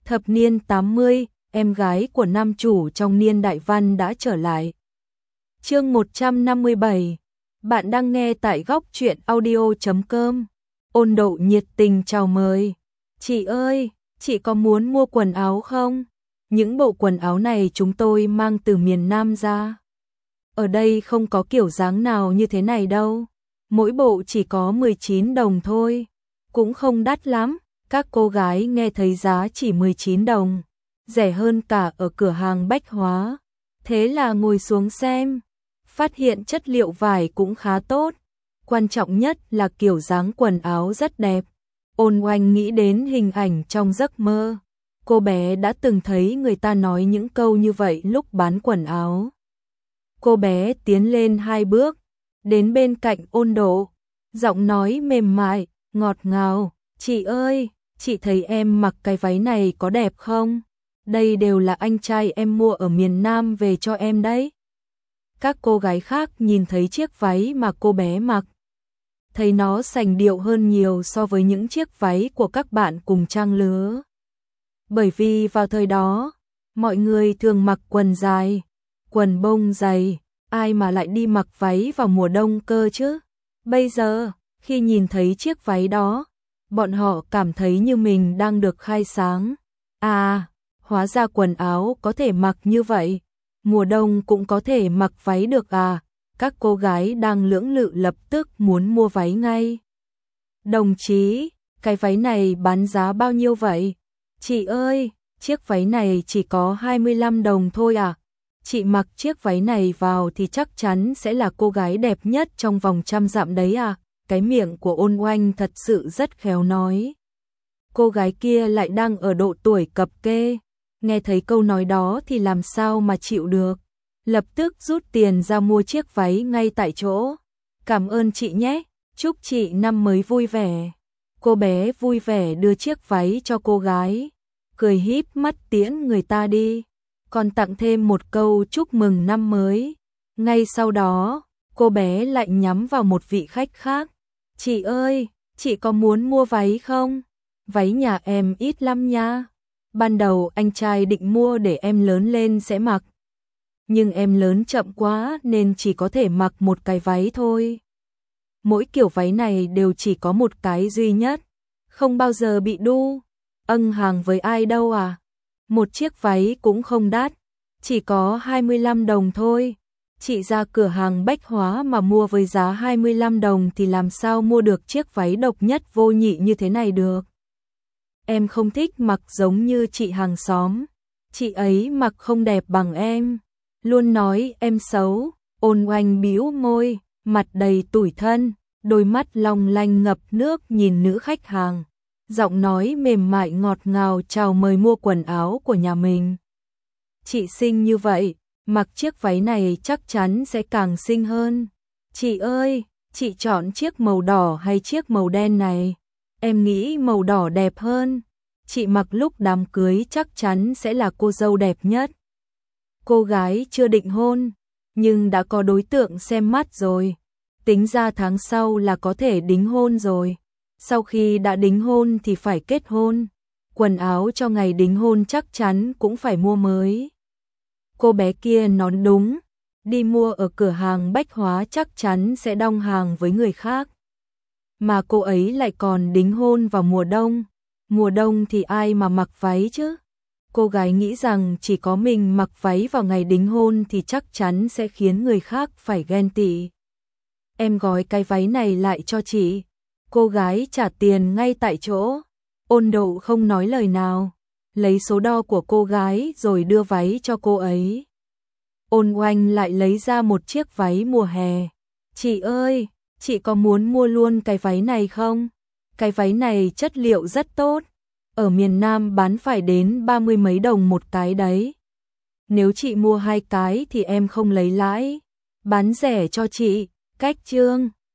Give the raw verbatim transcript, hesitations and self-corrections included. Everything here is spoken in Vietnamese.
Thập niên tám mươi, em gái của nam chủ trong niên đại văn đã trở lại. Chương một trăm năm mươi bảy. Bạn đang nghe tại góc truyện audio chấm com. Ôn Độ nhiệt tình chào mời. Chị ơi, chị có muốn mua quần áo không? Những bộ quần áo này chúng tôi mang từ miền Nam ra. Ở đây không có kiểu dáng nào như thế này đâu. Mỗi bộ chỉ có mười chín đồng thôi. Cũng không đắt lắm. Các cô gái nghe thấy giá chỉ mười chín đồng. Rẻ hơn cả ở cửa hàng bách hóa. Thế là ngồi xuống xem. Phát hiện chất liệu vải cũng khá tốt. Quan trọng nhất là kiểu dáng quần áo rất đẹp. Ôn Oanh nghĩ đến hình ảnh trong giấc mơ. Cô bé đã từng thấy người ta nói những câu như vậy lúc bán quần áo. Cô bé tiến lên hai bước, đến bên cạnh Ôn Độ, giọng nói mềm mại, ngọt ngào. Chị ơi, chị thấy em mặc cái váy này có đẹp không? Đây đều là anh trai em mua ở miền Nam về cho em đấy. Các cô gái khác nhìn thấy chiếc váy mà cô bé mặc, thấy nó sành điệu hơn nhiều so với những chiếc váy của các bạn cùng trang lứa. Bởi vì vào thời đó, mọi người thường mặc quần dài, quần bông dày, ai mà lại đi mặc váy vào mùa đông cơ chứ? Bây giờ, khi nhìn thấy chiếc váy đó, bọn họ cảm thấy như mình đang được khai sáng. À, hóa ra quần áo có thể mặc như vậy, mùa đông cũng có thể mặc váy được à? Các cô gái đang lưỡng lự lập tức muốn mua váy ngay. Đồng chí, cái váy này bán giá bao nhiêu vậy? Chị ơi, chiếc váy này chỉ có hai mươi lăm đồng thôi à? Chị mặc chiếc váy này vào thì chắc chắn sẽ là cô gái đẹp nhất trong vòng trăm dặm đấy à? Cái miệng của Ôn Oanh thật sự rất khéo nói. Cô gái kia lại đang ở độ tuổi cập kê. Nghe thấy câu nói đó thì làm sao mà chịu được. Lập tức rút tiền ra mua chiếc váy ngay tại chỗ. Cảm ơn chị nhé, chúc chị năm mới vui vẻ. Cô bé vui vẻ đưa chiếc váy cho cô gái, cười híp mắt tiễn người ta đi, còn tặng thêm một câu chúc mừng năm mới. Ngay sau đó, cô bé lại nhắm vào một vị khách khác. Chị ơi, chị có muốn mua váy không? Váy nhà em ít lắm nha. Ban đầu anh trai định mua để em lớn lên sẽ mặc. Nhưng em lớn chậm quá nên chỉ có thể mặc một cái váy thôi. Mỗi kiểu váy này đều chỉ có một cái duy nhất, không bao giờ bị đu. Âng hàng với ai đâu à? Một chiếc váy cũng không đắt, chỉ có hai mươi lăm đồng thôi. Chị ra cửa hàng bách hóa mà mua với giá hai mươi lăm đồng thì làm sao mua được chiếc váy độc nhất vô nhị như thế này được. Em không thích mặc giống như chị hàng xóm. Chị ấy mặc không đẹp bằng em. Luôn nói em xấu. Ôn Oanh bĩu môi, mặt đầy tủi thân, đôi mắt long lanh ngập nước nhìn nữ khách hàng. Giọng nói mềm mại ngọt ngào chào mời mua quần áo của nhà mình. Chị xinh như vậy, mặc chiếc váy này chắc chắn sẽ càng xinh hơn. Chị ơi, chị chọn chiếc màu đỏ hay chiếc màu đen này? Em nghĩ màu đỏ đẹp hơn. Chị mặc lúc đám cưới chắc chắn sẽ là cô dâu đẹp nhất. Cô gái chưa định hôn, nhưng đã có đối tượng xem mắt rồi. Tính ra tháng sau là có thể đính hôn rồi. Sau khi đã đính hôn thì phải kết hôn. Quần áo cho ngày đính hôn chắc chắn cũng phải mua mới. Cô bé kia nói đúng. Đi mua ở cửa hàng bách hóa chắc chắn sẽ đong hàng với người khác. Mà cô ấy lại còn đính hôn vào mùa đông. Mùa đông thì ai mà mặc váy chứ? Cô gái nghĩ rằng chỉ có mình mặc váy vào ngày đính hôn thì chắc chắn sẽ khiến người khác phải ghen tị. Em gói cái váy này lại cho chị. Cô gái trả tiền ngay tại chỗ. Ôn Độ không nói lời nào, lấy số đo của cô gái rồi đưa váy cho cô ấy. Ôn Oanh lại lấy ra một chiếc váy mùa hè. Chị ơi, chị có muốn mua luôn cái váy này không? Cái váy này chất liệu rất tốt. Ở miền Nam bán phải đến ba mươi mấy đồng một cái đấy. Nếu chị mua hai cái thì em không lấy lãi. Bán rẻ cho chị, cách chương.